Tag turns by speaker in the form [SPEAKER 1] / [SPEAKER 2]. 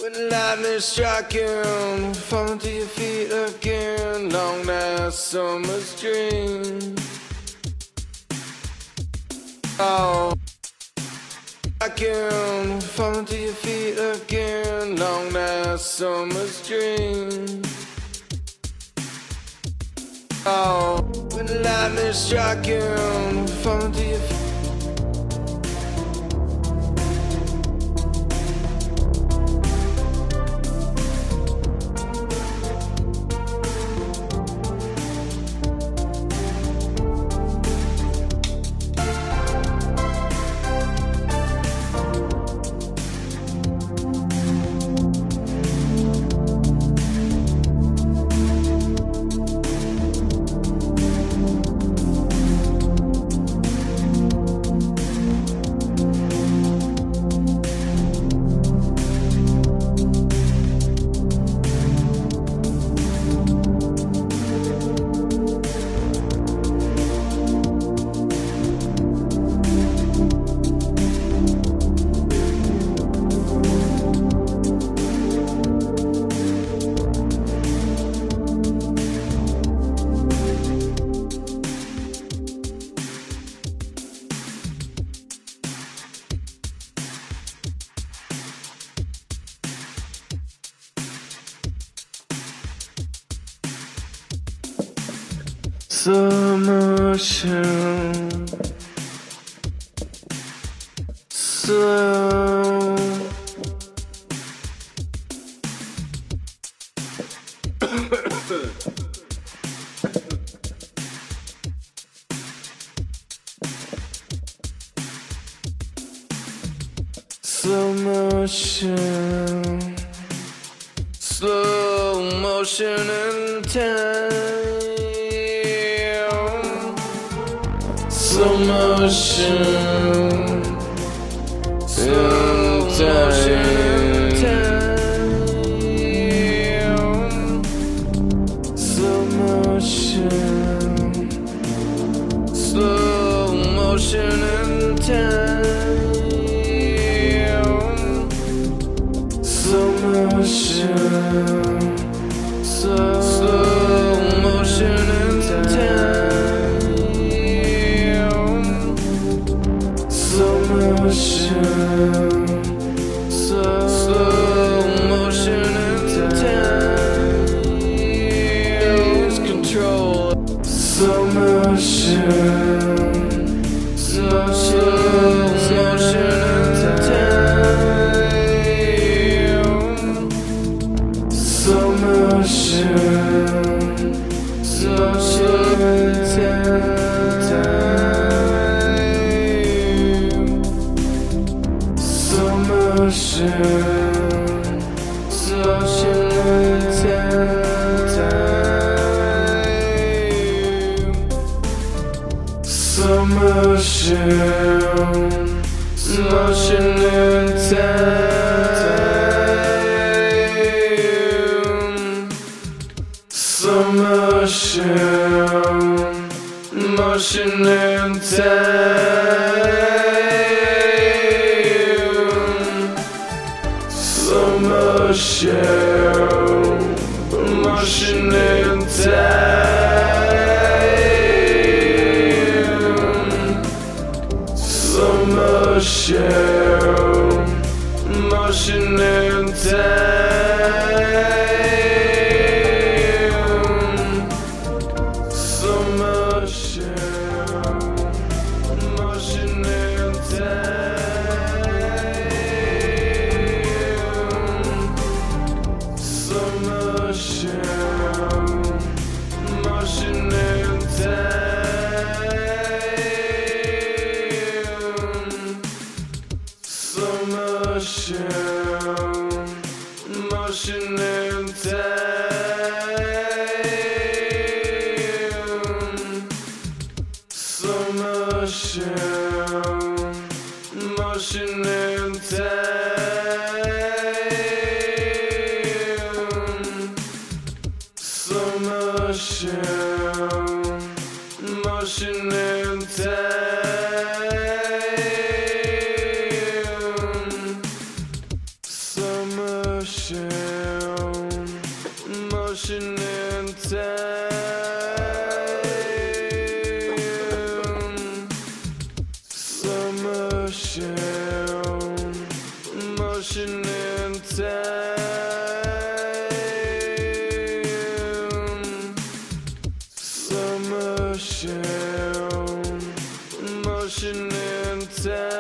[SPEAKER 1] When lightning striking, falling to your feet again. Long last summer's dream. Oh, striking, falling to your feet again. Long last summer's dream. Oh, when lightning striking, falling to your feet. Slow motion, slow. Slow motion, slow motion in time. Slow motion, slow motion, slow motion, slow motion in time. Slow motion, slow motion in time. Slow motion in time. Lose control. Slow motion, slow motion in time. Slow motion, slow motion in time. Slow motion, slow motion in time. Slow motion, motion in time. Slow motion, motion in time. Slow motion, motion in time. Slow motion, motion in time. Slow motion, motion in time. Slow motion, motion in time. Slow motion, motion in time. Slow motion, motion in time. Slow motion, motion in time. Slow motion. motion in time, slow motion, motion in time.